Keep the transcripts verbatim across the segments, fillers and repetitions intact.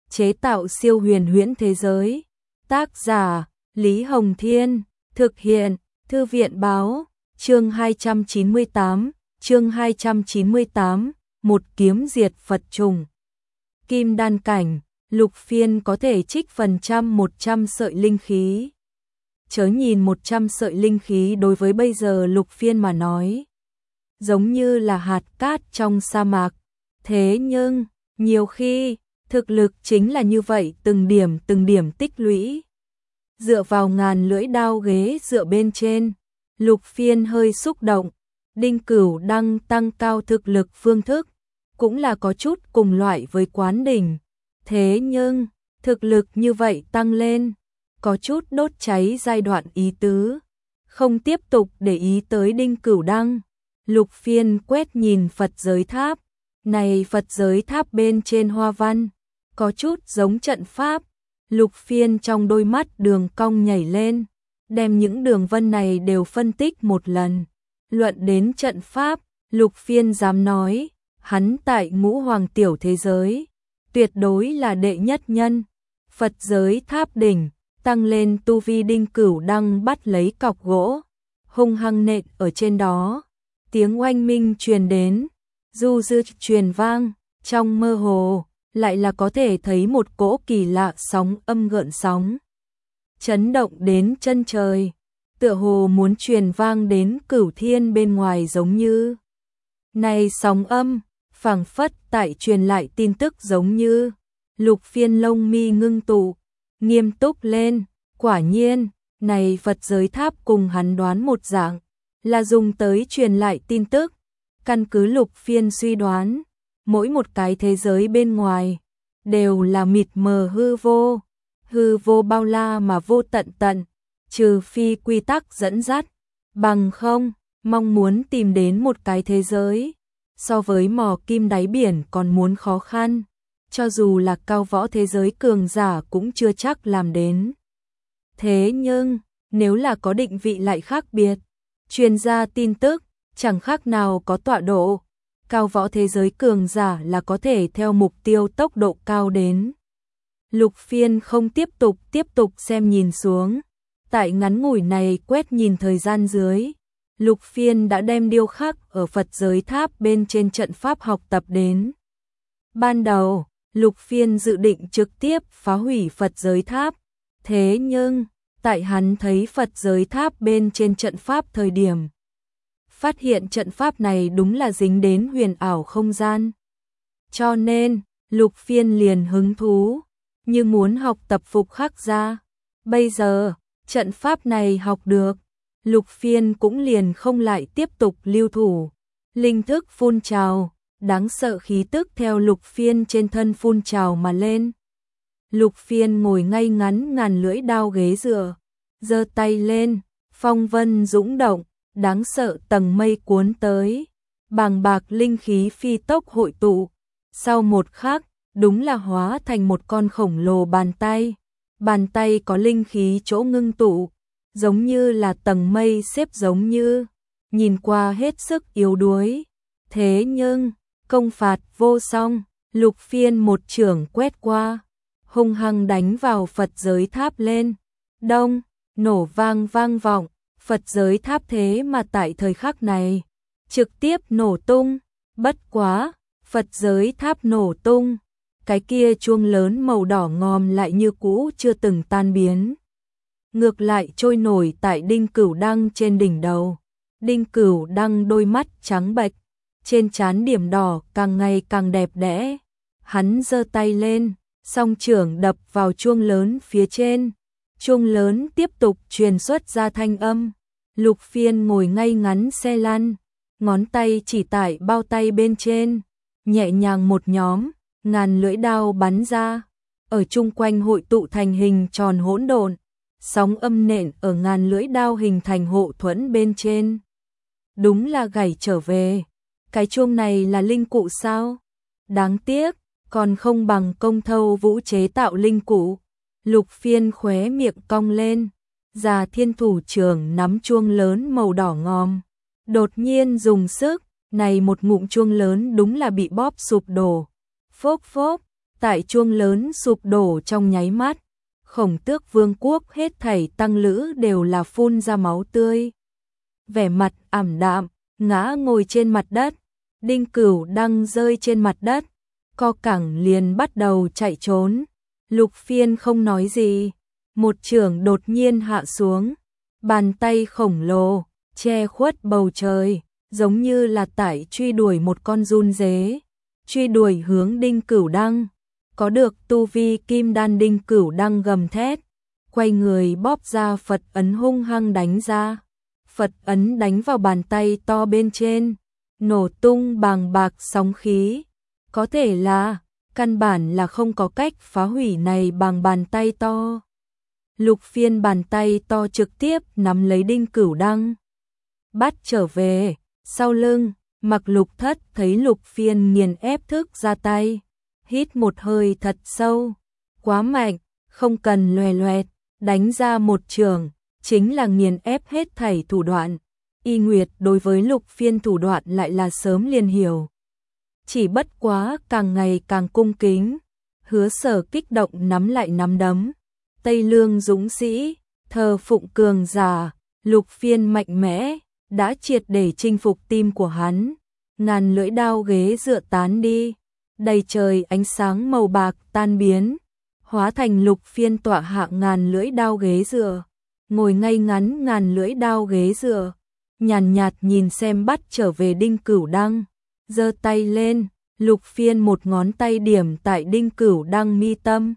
chế tạo siêu huyền huyễn thế giới. Tác giả Lý Hồng Thiên, thực hiện Thư viện Báo, chương hai trăm chín mươi tám, chương hai trăm chín mươi tám, một kiếm diệt Phật trùng. Kim đan cảnh, Lục Phiên có thể trích phần trăm một trăm sợi linh khí. Chớ nhìn một trăm sợi linh khí đối với bây giờ Lục Phiên mà nói, giống như là hạt cát trong sa mạc. Thế nhưng, nhiều khi, thực lực chính là như vậy, từng điểm từng điểm tích lũy. Dựa vào ngàn lưỡi đao ghế dựa bên trên, Lục Phiên hơi xúc động. Đinh Cửu Đăng tăng cao thực lực phương thức, cũng là có chút cùng loại với Quán Đỉnh. Thế nhưng, thực lực như vậy tăng lên, có chút đốt cháy giai đoạn ý tứ. Không tiếp tục để ý tới Đinh Cửu Đăng, Lục Phiên quét nhìn Phật giới tháp. Này Phật giới tháp bên trên hoa văn, có chút giống trận pháp. Lục Phiên trong đôi mắt đường cong nhảy lên, đem những đường vân này đều phân tích một lần. Luận đến trận pháp, Lục Phiên dám nói, hắn tại ngũ hoàng tiểu thế giới, tuyệt đối là đệ nhất nhân. Phật giới tháp đỉnh, tăng lên tu vi. Đinh Cửu Đăng bắt lấy cọc gỗ, hung hăng nện ở trên đó. Tiếng oanh minh truyền đến, du dư truyền vang, trong mơ hồ, lại là có thể thấy một cỗ kỳ lạ sóng âm gợn sóng. Chấn động đến chân trời, tựa hồ muốn truyền vang đến cửu thiên bên ngoài giống như. Này sóng âm, phảng phất tại truyền lại tin tức giống như. Lục Phiên lông mi ngưng tụ, nghiêm túc lên, quả nhiên, này Phật giới tháp cùng hắn đoán một dạng, là dùng tới truyền lại tin tức. Căn cứ Lục Phiên suy đoán, mỗi một cái thế giới bên ngoài, đều là mịt mờ hư vô. Hư vô bao la mà vô tận tận, trừ phi quy tắc dẫn dắt, bằng không, mong muốn tìm đến một cái thế giới, so với mò kim đáy biển còn muốn khó khăn, cho dù là cao võ thế giới cường giả cũng chưa chắc làm đến. Thế nhưng, nếu là có định vị lại khác biệt, truyền ra tin tức, chẳng khác nào có tọa độ, cao võ thế giới cường giả là có thể theo mục tiêu tốc độ cao đến. Lục Phiên không tiếp tục tiếp tục xem nhìn xuống, tại ngắn ngủi này quét nhìn thời gian dưới, Lục Phiên đã đem điêu khắc ở Phật giới tháp bên trên trận pháp học tập đến. Ban đầu, Lục Phiên dự định trực tiếp phá hủy Phật giới tháp, thế nhưng, tại hắn thấy Phật giới tháp bên trên trận pháp thời điểm, phát hiện trận pháp này đúng là dính đến huyền ảo không gian. Cho nên, Lục Phiên liền hứng thú, như muốn học tập phục khắc ra. Bây giờ, trận pháp này học được, Lục Phiên cũng liền không lại tiếp tục lưu thủ. Linh thức phun trào, đáng sợ khí tức theo Lục Phiên trên thân phun trào mà lên. Lục Phiên ngồi ngay ngắn ngàn lưỡi đao ghế dựa, giơ tay lên, phong vân dũng động, đáng sợ tầng mây cuốn tới, bàng bạc linh khí phi tốc hội tụ. Sau một khắc, đúng là hóa thành một con khổng lồ bàn tay. Bàn tay có linh khí chỗ ngưng tụ, giống như là tầng mây xếp giống như, nhìn qua hết sức yếu đuối. Thế nhưng, công phạt vô song, Lục Phiên một chưởng quét qua, hung hăng đánh vào Phật giới tháp lên. Đông, nổ vang vang vọng, Phật giới tháp thế mà tại thời khắc này, trực tiếp nổ tung. Bất quá, Phật giới tháp nổ tung, cái kia chuông lớn màu đỏ ngòm lại như cũ chưa từng tan biến. Ngược lại trôi nổi tại Đinh Cửu Đăng trên đỉnh đầu. Đinh Cửu Đăng đôi mắt trắng bệch, trên trán điểm đỏ càng ngày càng đẹp đẽ. Hắn giơ tay lên, song chưởng đập vào chuông lớn phía trên. Chuông lớn tiếp tục truyền xuất ra thanh âm. Lục Phiên ngồi ngay ngắn xe lăn, ngón tay chỉ tại bao tay bên trên, nhẹ nhàng một nhóm, ngàn lưỡi đao bắn ra, ở chung quanh hội tụ thành hình tròn hỗn độn, sóng âm nện ở ngàn lưỡi đao hình thành hộ thuẫn bên trên. Đúng là gảy trở về, cái chuông này là linh cụ sao? Đáng tiếc, còn không bằng Công Thâu Vũ chế tạo linh cụ. Lục Phiên khóe miệng cong lên, già thiên thủ trưởng nắm chuông lớn màu đỏ ngòm, đột nhiên dùng sức, này một ngụm chuông lớn đúng là bị bóp sụp đổ. Phốc phốc, Tại chuông lớn sụp đổ trong nháy mắt, Khổng Tước Vương quốc hết thảy tăng lữ đều là phun ra máu tươi. Vẻ mặt ảm đạm, ngã ngồi trên mặt đất, Đinh Cửu Đăng rơi trên mặt đất, co cẳng liền bắt đầu chạy trốn. Lục Phiên không nói gì, một chưởng đột nhiên hạ xuống, bàn tay khổng lồ che khuất bầu trời, giống như là tại truy đuổi một con giun dế, truy đuổi hướng Đinh Cửu Đăng. Có được tu vi kim đan Đinh Cửu Đăng gầm thét, quay người bóp ra Phật ấn hung hăng đánh ra. Phật ấn đánh vào bàn tay to bên trên, nổ tung bàng bạc sóng khí. Có thể là, căn bản là không có cách phá hủy này bằng bàn tay to. Lục Phiên bàn tay to trực tiếp nắm lấy Đinh Cửu Đăng, bắt trở về. Sau lưng, Mặc Lục Thất thấy Lục Phiên nghiền ép thức ra tay, hít một hơi thật sâu, quá mạnh, không cần loè loẹt, đánh ra một trường, chính là nghiền ép hết thảy thủ đoạn. Y Nguyệt đối với Lục Phiên thủ đoạn lại là sớm liền hiểu, chỉ bất quá càng ngày càng cung kính. Hứa Sở kích động nắm lại nắm đấm, Tây Lương dũng sĩ, thờ phụng cường giả, Lục Phiên mạnh mẽ, đã triệt để chinh phục tim của hắn. Ngàn lưỡi đao ghế dựa tán đi, đầy trời ánh sáng màu bạc tan biến, hóa thành Lục Phiên tọa hạ ngàn lưỡi đao ghế dựa, ngồi ngay ngắn ngàn lưỡi đao ghế dựa, nhàn nhạt, nhạt nhìn xem bắt trở về Đinh Cửu Đăng, giơ tay lên, Lục Phiên một ngón tay điểm tại Đinh Cửu Đăng mi tâm.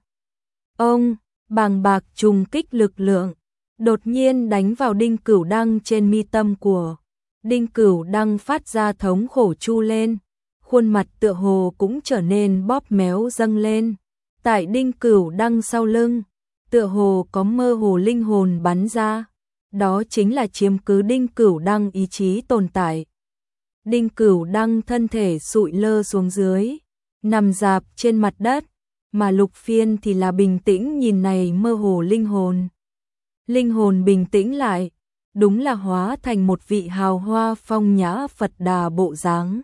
Ông, bàng bạc trùng kích lực lượng, đột nhiên đánh vào Đinh Cửu Đăng trên mi tâm của Đinh Cửu Đăng, phát ra thống khổ chu lên, khuôn mặt tựa hồ cũng trở nên bóp méo dâng lên. Tại Đinh Cửu Đăng sau lưng, tựa hồ có mơ hồ linh hồn bắn ra, đó chính là chiếm cứ Đinh Cửu Đăng ý chí tồn tại. Đinh Cửu Đăng thân thể sụi lơ xuống dưới, nằm rạp trên mặt đất, mà Lục Phiên thì là bình tĩnh nhìn này mơ hồ linh hồn. Linh hồn bình tĩnh lại, đúng là hóa thành một vị hào hoa phong nhã Phật Đà bộ dáng.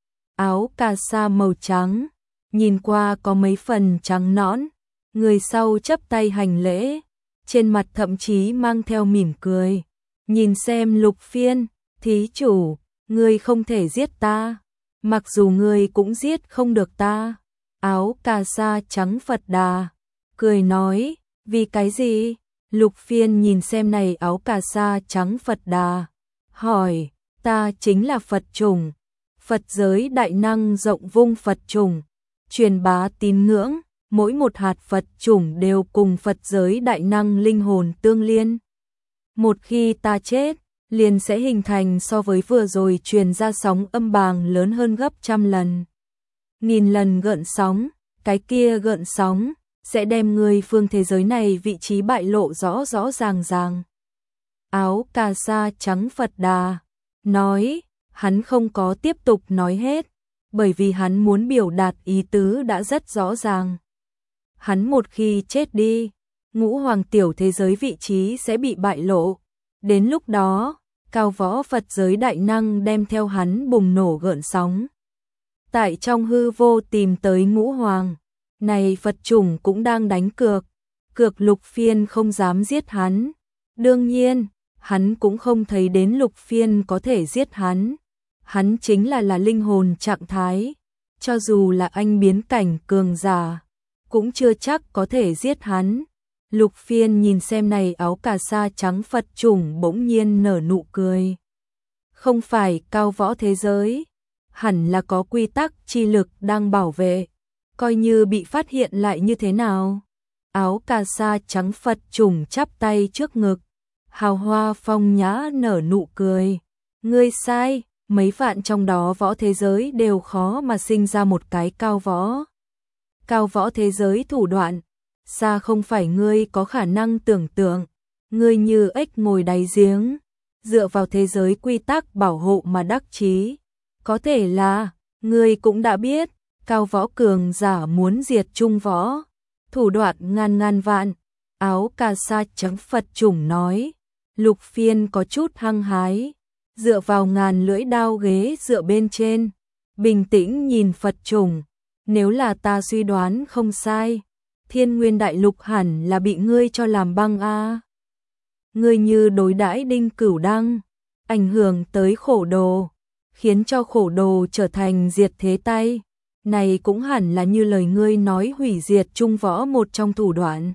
Áo cà sa màu trắng, nhìn qua có mấy phần trắng nõn, người sau chắp tay hành lễ, trên mặt thậm chí mang theo mỉm cười. Nhìn xem Lục Phiên, thí chủ, ngươi không thể giết ta, mặc dù ngươi cũng giết không được ta. Áo cà sa trắng Phật Đà, cười nói, vì cái gì? Lục Phiên nhìn xem này áo cà sa trắng Phật Đà, hỏi, ta chính là Phật trùng, Phật giới đại năng rộng vung Phật trùng, truyền bá tín ngưỡng, mỗi một hạt Phật trùng đều cùng Phật giới đại năng linh hồn tương liên. Một khi ta chết, liền sẽ hình thành so với vừa rồi truyền ra sóng âm bàng lớn hơn gấp trăm lần. Nghìn lần gợn sóng, cái kia gợn sóng sẽ đem người phương thế giới này vị trí bại lộ rõ rõ ràng ràng. Áo cà sa trắng Phật Đà nói, hắn không có tiếp tục nói hết, bởi vì hắn muốn biểu đạt ý tứ đã rất rõ ràng. Hắn một khi chết đi, ngũ hoàng tiểu thế giới vị trí sẽ bị bại lộ. Đến lúc đó, cao võ Phật giới đại năng đem theo hắn bùng nổ gợn sóng. Tại trong hư vô tìm tới ngũ hoàng, này Phật chủng cũng đang đánh cược. Cược Lục Phiên không dám giết hắn. Đương nhiên, hắn cũng không thấy đến Lục Phiên có thể giết hắn. Hắn chính là là linh hồn trạng thái. Cho dù là anh biến cảnh cường giả, cũng chưa chắc có thể giết hắn. Lục Phiên nhìn xem này áo cà sa trắng Phật chủng bỗng nhiên nở nụ cười. Không phải cao võ thế giới, hẳn là có quy tắc chi lực đang bảo vệ, coi như bị phát hiện lại như thế nào. Áo cà sa trắng Phật chủng chắp tay trước ngực, hào hoa phong nhã nở nụ cười. Ngươi sai, mấy vạn trong đó võ thế giới đều khó mà sinh ra một cái cao võ. Cao võ thế giới thủ đoạn, xa không phải ngươi có khả năng tưởng tượng. Ngươi như ếch ngồi đáy giếng, dựa vào thế giới quy tắc bảo hộ mà đắc chí. Có thể là, ngươi cũng đã biết, cao võ cường giả muốn diệt trung võ, thủ đoạn ngàn ngàn vạn. Áo cà sa trắng Phật chủng nói, Lục Phiên có chút hăng hái, dựa vào ngàn lưỡi đao ghế dựa bên trên, bình tĩnh nhìn Phật chủng, nếu là ta suy đoán không sai, Thiên Nguyên Đại Lục hẳn là bị ngươi cho làm băng a. Ngươi như đối đãi Đinh Cửu Đăng, ảnh hưởng tới Khổ Đồ, khiến cho Khổ Đồ trở thành diệt thế tay, này cũng hẳn là như lời ngươi nói hủy diệt Trung Võ một trong thủ đoạn.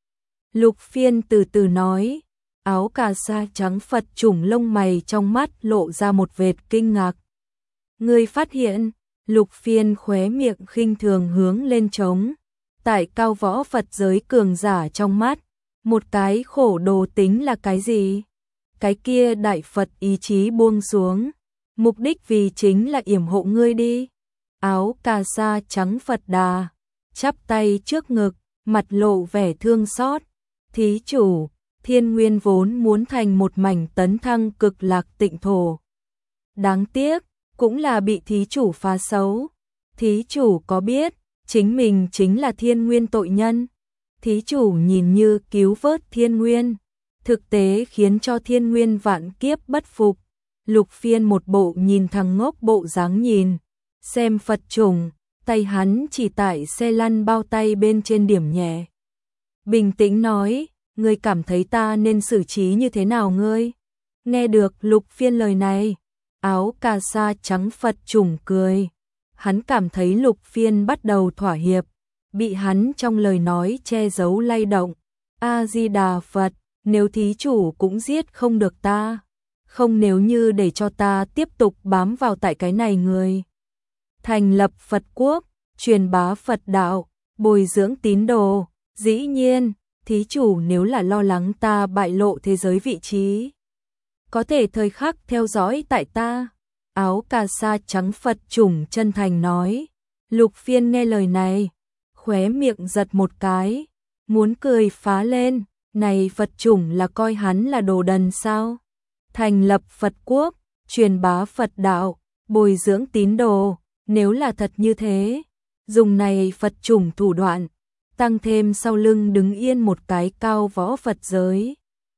Lục Phiên từ từ nói, áo cà sa trắng Phật trùng lông mày trong mắt lộ ra một vệt kinh ngạc. Ngươi phát hiện, Lục Phiên khóe miệng khinh thường hướng lên trống, tại cao võ Phật giới cường giả trong mắt, một cái Khổ Đồ tính là cái gì? Cái kia đại Phật ý chí buông xuống, mục đích vì chính là yểm hộ ngươi đi. Áo cà sa trắng Phật Đà, chắp tay trước ngực, mặt lộ vẻ thương xót. Thí chủ, Thiên Nguyên vốn muốn thành một mảnh tấn thăng cực lạc tịnh thổ. Đáng tiếc, cũng là bị thí chủ phá xấu. Thí chủ có biết, chính mình chính là Thiên Nguyên tội nhân. Thí chủ nhìn như cứu vớt Thiên Nguyên, thực tế khiến cho Thiên Nguyên vạn kiếp bất phục. Lục Phiên một bộ nhìn thằng ngốc bộ dáng nhìn, xem Phật trùng, tay hắn chỉ tại xe lăn bao tay bên trên điểm nhẹ. Bình tĩnh nói, ngươi cảm thấy ta nên xử trí như thế nào ngươi? Nghe được Lục Phiên lời này, áo cà sa trắng Phật trùng cười. Hắn cảm thấy Lục Phiên bắt đầu thỏa hiệp, bị hắn trong lời nói che giấu lay động. A-di-đà Phật, nếu thí chủ cũng giết không được ta, không nếu như để cho ta tiếp tục bám vào tại cái này người. Thành lập Phật quốc, truyền bá Phật đạo, bồi dưỡng tín đồ, dĩ nhiên, thí chủ nếu là lo lắng ta bại lộ thế giới vị trí, có thể thời khắc theo dõi tại ta. Áo cà sa trắng Phật trùng chân thành nói. Lục Phiên nghe lời này, khóe miệng giật một cái, muốn cười phá lên, này Phật trùng là coi hắn là đồ đần sao? Thành lập Phật quốc, truyền bá Phật đạo, bồi dưỡng tín đồ, nếu là thật như thế, dùng này Phật trùng thủ đoạn, tăng thêm sau lưng đứng yên một cái cao võ Phật giới,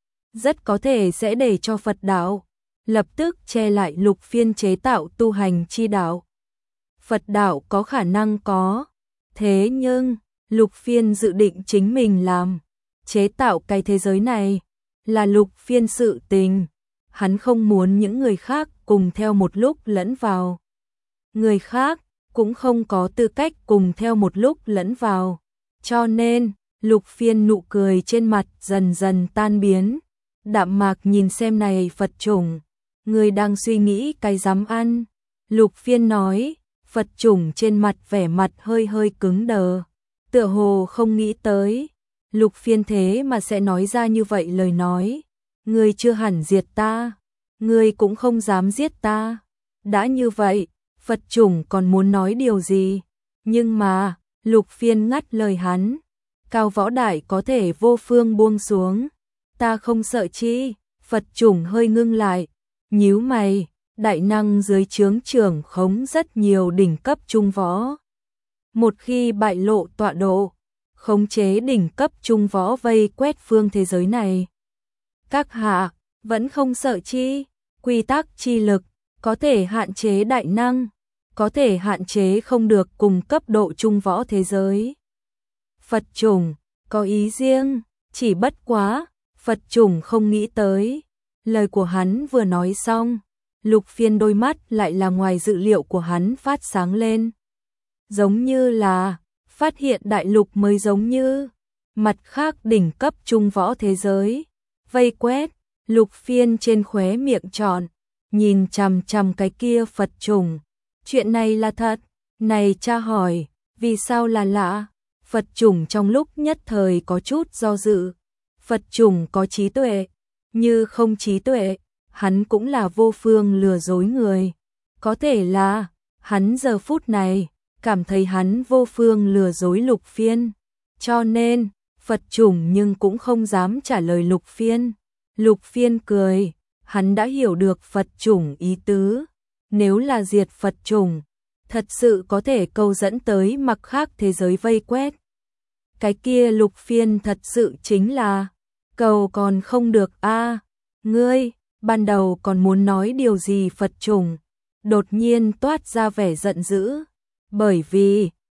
rất có thể sẽ để cho Phật đạo lập tức che lại Lục Phiên chế tạo tu hành chi đạo. Phật đạo có khả năng có, thế nhưng Lục Phiên dự định chính mình làm, chế tạo cái thế giới này là Lục Phiên sự tình, hắn không muốn những người khác cùng theo một lúc lẫn vào. Người khác cũng không có tư cách cùng theo một lúc lẫn vào, cho nên Lục Phiên nụ cười trên mặt dần dần tan biến, đạm mạc nhìn xem này Phật trùng, người đang suy nghĩ cái dám ăn. Lục Phiên nói, Phật trùng trên mặt vẻ mặt hơi hơi cứng đờ, tựa hồ không nghĩ tới Lục Phiên thế mà sẽ nói ra như vậy lời nói. Ngươi chưa hẳn diệt ta, ngươi cũng không dám giết ta. Đã như vậy, Phật trùng còn muốn nói điều gì? Nhưng mà, Lục Phiên ngắt lời hắn, cao võ đại có thể vô phương buông xuống, ta không sợ chi. Phật trùng hơi ngưng lại, nhíu mày, đại năng dưới trướng trưởng khống rất nhiều đỉnh cấp trung võ. Một khi bại lộ tọa độ, khống chế đỉnh cấp trung võ vây quét phương thế giới này. Các hạ, vẫn không sợ chi, quy tắc chi lực, có thể hạn chế đại năng, có thể hạn chế không được cùng cấp độ trung võ thế giới. Phật trùng, có ý riêng, chỉ bất quá, Phật trùng không nghĩ tới. Lời của hắn vừa nói xong, Lục Phiên đôi mắt lại là ngoài dự liệu của hắn phát sáng lên. Giống như là, phát hiện đại lục mới giống như, mặt khác đỉnh cấp trung võ thế giới. Vây quét, Lục Phiên trên khóe miệng tròn, nhìn chằm chằm cái kia Phật trùng. Chuyện này là thật, này cha hỏi, vì sao là lạ? Phật trùng trong lúc nhất thời có chút do dự. Phật trùng có trí tuệ, như không trí tuệ, hắn cũng là vô phương lừa dối người. Có thể là, hắn giờ phút này, cảm thấy hắn vô phương lừa dối Lục Phiên. Cho nên, Phật trùng nhưng cũng không dám trả lời Lục Phiên. Lục Phiên cười, hắn đã hiểu được Phật trùng ý tứ. Nếu là diệt Phật trùng, thật sự có thể câu dẫn tới mặc khác thế giới vây quét. Cái kia Lục Phiên thật sự chính là, cầu còn không được a à, ngươi, ban đầu còn muốn nói điều gì Phật trùng, đột nhiên toát ra vẻ giận dữ, bởi vì,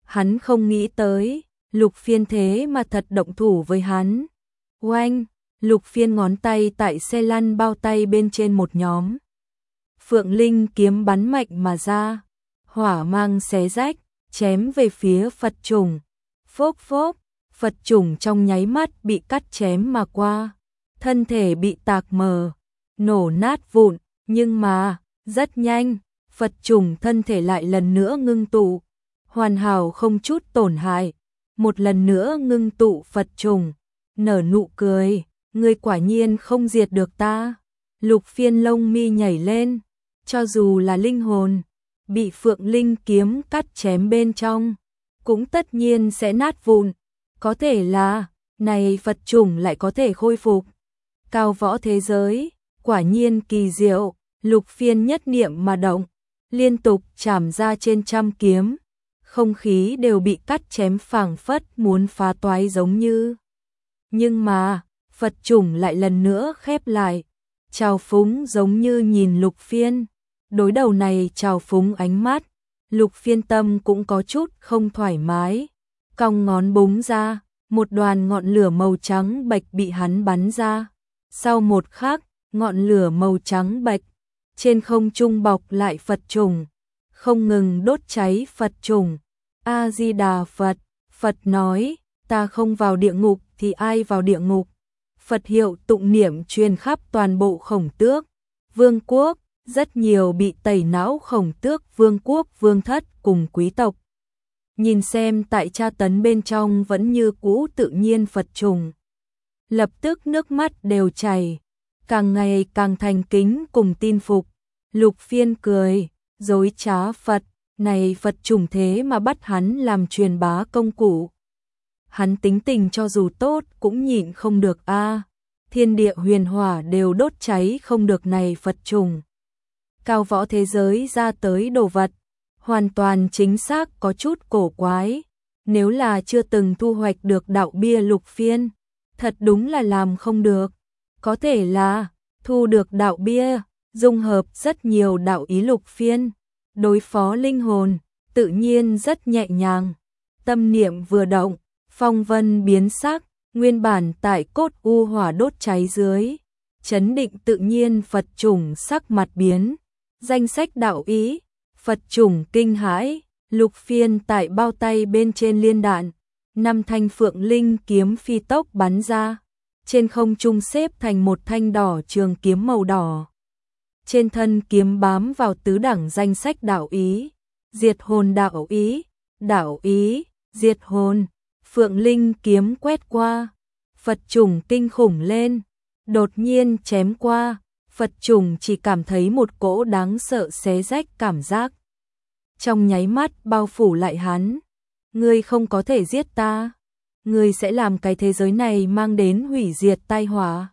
Hắn không nghĩ tới, Lục Phiên thế mà thật động thủ với hắn. Oanh, Lục Phiên ngón tay tại xe lăn bao tay bên trên một nhóm. Phượng Linh kiếm bắn mạnh mà ra, hỏa mang xé rách, chém về phía Phật trùng. Phốc phốc, Phật trùng trong nháy mắt bị cắt chém mà qua, thân thể bị tạc mờ, nổ nát vụn, nhưng mà, rất nhanh, Phật trùng thân thể lại lần nữa ngưng tụ, hoàn hảo không chút tổn hại, một lần nữa ngưng tụ Phật trùng, nở nụ cười, ngươi quả nhiên không diệt được ta. Lục Phiên lông mi nhảy lên, cho dù là linh hồn, bị Phượng Linh kiếm cắt chém bên trong, cũng tất nhiên sẽ nát vụn, có thể là, này Phật trùng lại có thể khôi phục. Cao võ thế giới, quả nhiên kỳ diệu, Lục Phiên nhất niệm mà động, liên tục chảm ra trên trăm kiếm, không khí đều bị cắt chém phảng phất muốn phá toái giống như. Nhưng mà, Phật trùng lại lần nữa khép lại, trào phúng giống như nhìn Lục Phiên. Đối đầu này trào phúng ánh mắt, Lục Phiên tâm cũng có chút không thoải mái. Cong ngón búng ra, một đoàn ngọn lửa màu trắng bạch bị hắn bắn ra. Sau một khắc, ngọn lửa màu trắng bạch trên không trung bọc lại Phật trùng, không ngừng đốt cháy Phật trùng. A Di Đà Phật, Phật nói, ta không vào địa ngục thì ai vào địa ngục. Phật hiệu tụng niệm truyền khắp toàn bộ Khổng Tước Vương quốc, rất nhiều bị tẩy não Khổng Tước Vương quốc vương thất cùng quý tộc. Nhìn xem tại tra tấn bên trong vẫn như cũ tự nhiên Phật trùng. Lập tức nước mắt đều chảy, càng ngày càng thành kính cùng tin phục. Lục Phiên cười, dối trá Phật, này Phật trùng thế mà bắt hắn làm truyền bá công cụ. Hắn tính tình cho dù tốt cũng nhịn không được a, thiên địa huyền hỏa đều đốt cháy không được này Phật trùng. Cao võ thế giới ra tới đồ vật, hoàn toàn chính xác có chút cổ quái, nếu là chưa từng thu hoạch được đạo bia Lục Phiên, thật đúng là làm không được. Có thể là thu được đạo bia, dung hợp rất nhiều đạo ý Lục Phiên, đối phó linh hồn, tự nhiên rất nhẹ nhàng. Tâm niệm vừa động, phong vân biến sắc, nguyên bản tại cốt u hỏa đốt cháy dưới, chấn định tự nhiên Phật trùng sắc mặt biến. Danh sách đạo ý, Phật trùng kinh hãi, Lục Phiên tại bao tay bên trên liên đạn, năm thanh Phượng Linh kiếm phi tốc bắn ra, trên không trung xếp thành một thanh đỏ trường kiếm màu đỏ. Trên thân kiếm bám vào tứ đẳng danh sách đạo ý, diệt hồn đạo ý, đạo ý, diệt hồn. Phượng Linh kiếm quét qua, Phật trùng kinh khủng lên, đột nhiên chém qua, Phật trùng chỉ cảm thấy một cỗ đáng sợ xé rách cảm giác. Trong nháy mắt bao phủ lại hắn, ngươi không có thể giết ta, ngươi sẽ làm cái thế giới này mang đến hủy diệt tai họa.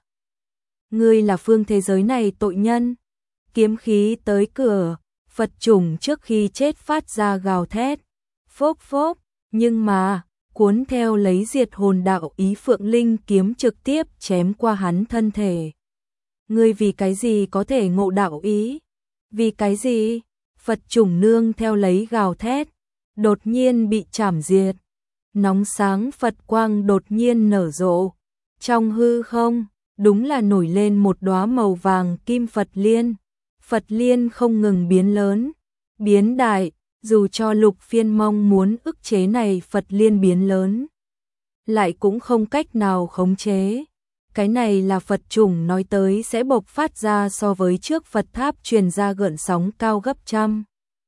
Ngươi là phương thế giới này tội nhân. Kiếm khí tới cửa, Phật trùng trước khi chết phát ra gào thét, phốc phốc, nhưng mà cuốn theo lấy diệt hồn đạo ý Phượng Linh kiếm trực tiếp chém qua hắn thân thể. Ngươi vì cái gì có thể ngộ đạo ý? Vì cái gì? Phật trùng nương theo lấy gào thét, đột nhiên bị chảm diệt. Nóng sáng Phật quang đột nhiên nở rộ. Trong hư không, đúng là nổi lên một đóa màu vàng kim Phật liên. Phật liên không ngừng biến lớn, biến đại, dù cho Lục Phiên mong muốn ức chế này Phật liên biến lớn, lại cũng không cách nào khống chế. Cái này là Phật trùng nói tới sẽ bộc phát ra so với trước Phật tháp truyền ra gợn sóng cao gấp trăm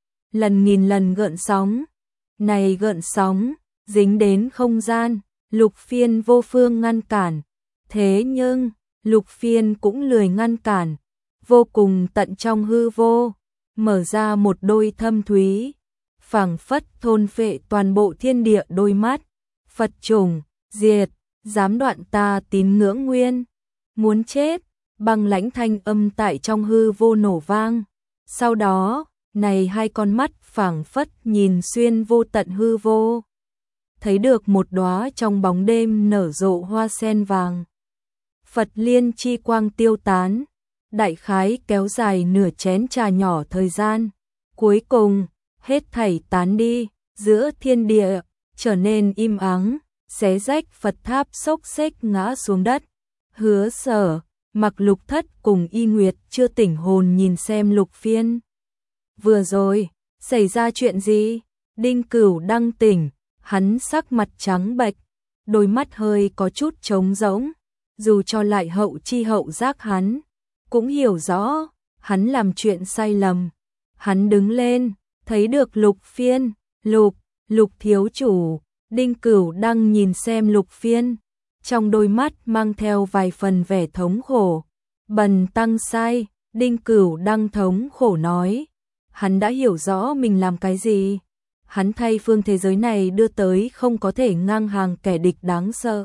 lần nghìn lần gợn sóng. Này gợn sóng, dính đến không gian, Lục Phiên vô phương ngăn cản. Thế nhưng, Lục Phiên cũng lười ngăn cản. Vô cùng tận trong hư vô, mở ra một đôi thâm thúy, phảng phất thôn phệ toàn bộ thiên địa đôi mắt. Phật trùng, diệt, dám đoạn ta tín ngưỡng nguyên, muốn chết. Băng lãnh thanh âm tại trong hư vô nổ vang. Sau đó, này hai con mắt phảng phất nhìn xuyên vô tận hư vô, thấy được một đóa trong bóng đêm nở rộ hoa sen vàng. Phật liên chi quang tiêu tán, đại khái kéo dài nửa chén trà nhỏ thời gian. Cuối cùng, hết thảy tán đi, giữa thiên địa trở nên im ắng, xé rách Phật tháp xốc xếch ngã xuống đất. Hứa Sở, Mặc Lục Thất cùng Y Nguyệt chưa tỉnh hồn nhìn xem Lục Phiên. Vừa rồi, xảy ra chuyện gì? Đinh Cửu Đăng tỉnh, hắn sắc mặt trắng bệch, đôi mắt hơi có chút trống rỗng, dù cho lại hậu chi hậu giác hắn, cũng hiểu rõ, hắn làm chuyện sai lầm. Hắn đứng lên, thấy được Lục Phiên, Lục, Lục thiếu chủ, Đinh Cửu Đăng nhìn xem Lục Phiên, trong đôi mắt mang theo vài phần vẻ thống khổ. Bần tăng sai, Đinh Cửu Đăng thống khổ nói, hắn đã hiểu rõ mình làm cái gì. Hắn thay phương thế giới này đưa tới không có thể ngang hàng kẻ địch đáng sợ.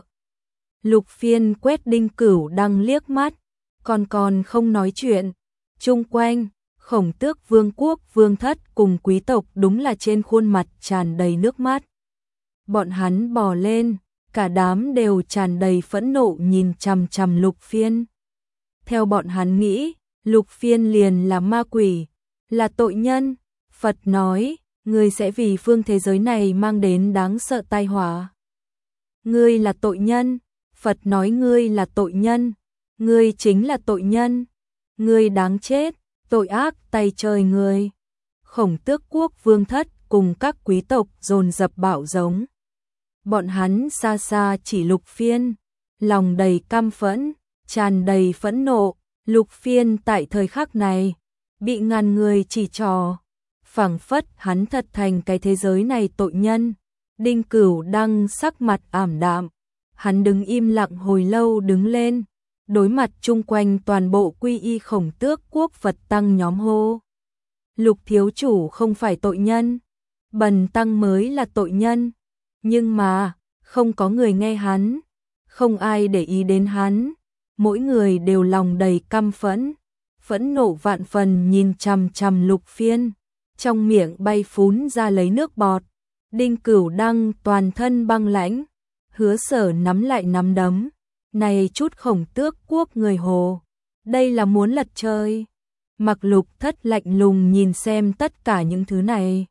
Lục Phiên quét Đinh Cửu Đăng liếc mắt, còn còn không nói chuyện. Chung quanh, Khổng Tước Vương quốc Vương Thất cùng quý tộc đúng là trên khuôn mặt tràn đầy nước mắt. Bọn hắn bò lên, cả đám đều tràn đầy phẫn nộ nhìn chằm chằm Lục Phiên. Theo bọn hắn nghĩ, Lục Phiên liền là ma quỷ, là tội nhân. Phật nói, ngươi sẽ vì phương thế giới này mang đến đáng sợ tai họa. Ngươi là tội nhân. Phật nói ngươi là tội nhân. Ngươi chính là tội nhân. Ngươi đáng chết, tội ác tay trời ngươi. Khổng Tước quốc Vương Thất cùng các quý tộc dồn dập bạo giống. Bọn hắn xa xa chỉ Lục Phiên, lòng đầy căm phẫn, tràn đầy phẫn nộ. Lục Phiên tại thời khắc này bị ngàn người chỉ trỏ, phảng phất hắn thật thành cái thế giới này tội nhân. Đinh Cửu Đăng sắc mặt ảm đạm, hắn đứng im lặng hồi lâu đứng lên, đối mặt chung quanh toàn bộ quy y Khổng Tước quốc Phật tăng nhóm hô. Lục thiếu chủ không phải tội nhân, bần tăng mới là tội nhân. Nhưng mà, không có người nghe hắn, không ai để ý đến hắn, mỗi người đều lòng đầy căm phẫn, phẫn nộ vạn phần nhìn chằm chằm Lục Phiên, trong miệng bay phún ra lấy nước bọt. Đinh Cửu Đăng toàn thân băng lãnh, Hứa Sở nắm lại nắm đấm, này chút Khổng Tước quốc người hồ, đây là muốn lật trời. Mặc Lục Thất lạnh lùng nhìn xem tất cả những thứ này.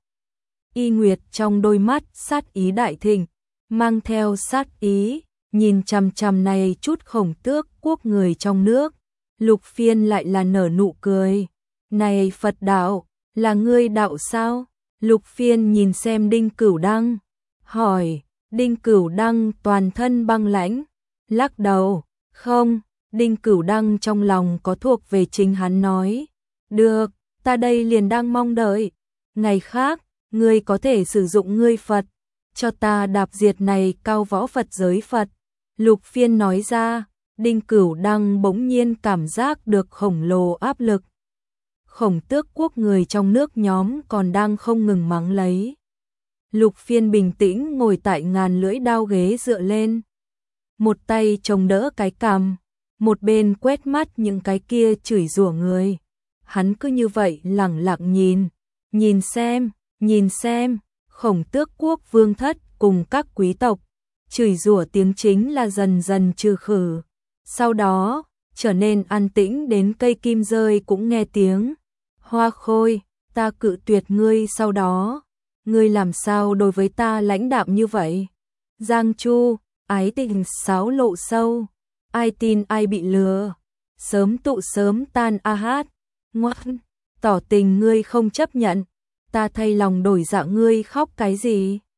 Y Nguyệt trong đôi mắt sát ý đại thịnh, mang theo sát ý, nhìn chằm chằm này chút Khổng Tước quốc người trong nước. Lục Phiên lại là nở nụ cười, này Phật đạo, là ngươi đạo sao? Lục Phiên nhìn xem Đinh Cửu Đăng, hỏi. Đinh Cửu Đăng toàn thân băng lãnh, lắc đầu, không. Đinh Cửu Đăng trong lòng có thuộc về chính hắn nói, được, ta đây liền đang mong đợi, ngày khác, ngươi có thể sử dụng ngươi Phật, cho ta đạp diệt này cao võ Phật giới Phật. Lục Phiên nói ra, Đinh Cửu Đăng bỗng nhiên cảm giác được khổng lồ áp lực. Khổng Tước quốc người trong nước nhóm còn đang không ngừng mắng lấy. Lục Phiên bình tĩnh ngồi tại ngàn lưỡi đao ghế dựa lên, một tay chống đỡ cái cằm, một bên quét mắt những cái kia chửi rủa người. Hắn cứ như vậy lẳng lặng nhìn, nhìn xem, nhìn xem, Khổng Tước quốc Vương Thất cùng các quý tộc, chửi rủa tiếng chính là dần dần trừ khử. Sau đó, trở nên an tĩnh đến cây kim rơi cũng nghe tiếng. Hoa Khôi, ta cự tuyệt ngươi sau đó. Ngươi làm sao đối với ta lãnh đạm như vậy? Giang Chu, ái tình sáo lộ sâu, ai tin ai bị lừa, sớm tụ sớm tan a hát, ngoan, tỏ tình ngươi không chấp nhận, ta thay lòng đổi dạ ngươi khóc cái gì?